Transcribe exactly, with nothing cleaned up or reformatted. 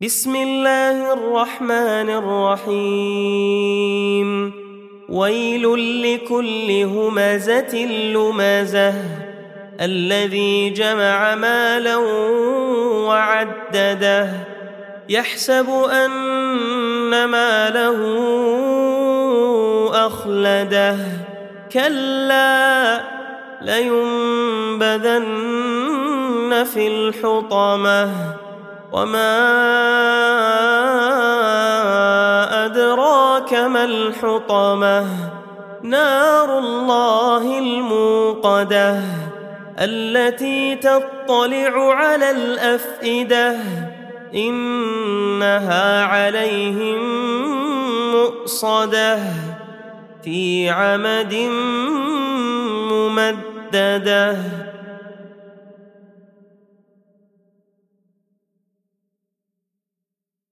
بسم الله الرحمن الرحيم ويل لكل همزة لمزة الذي جمع مالا وعدده يحسب أن ماله أخلده كلا لينبذن في الحطمة وما أدراك ما الحطمة نار الله الموقدة التي تطلع على الأفئدة إنها عليهم مؤصدة في عمد ممددة.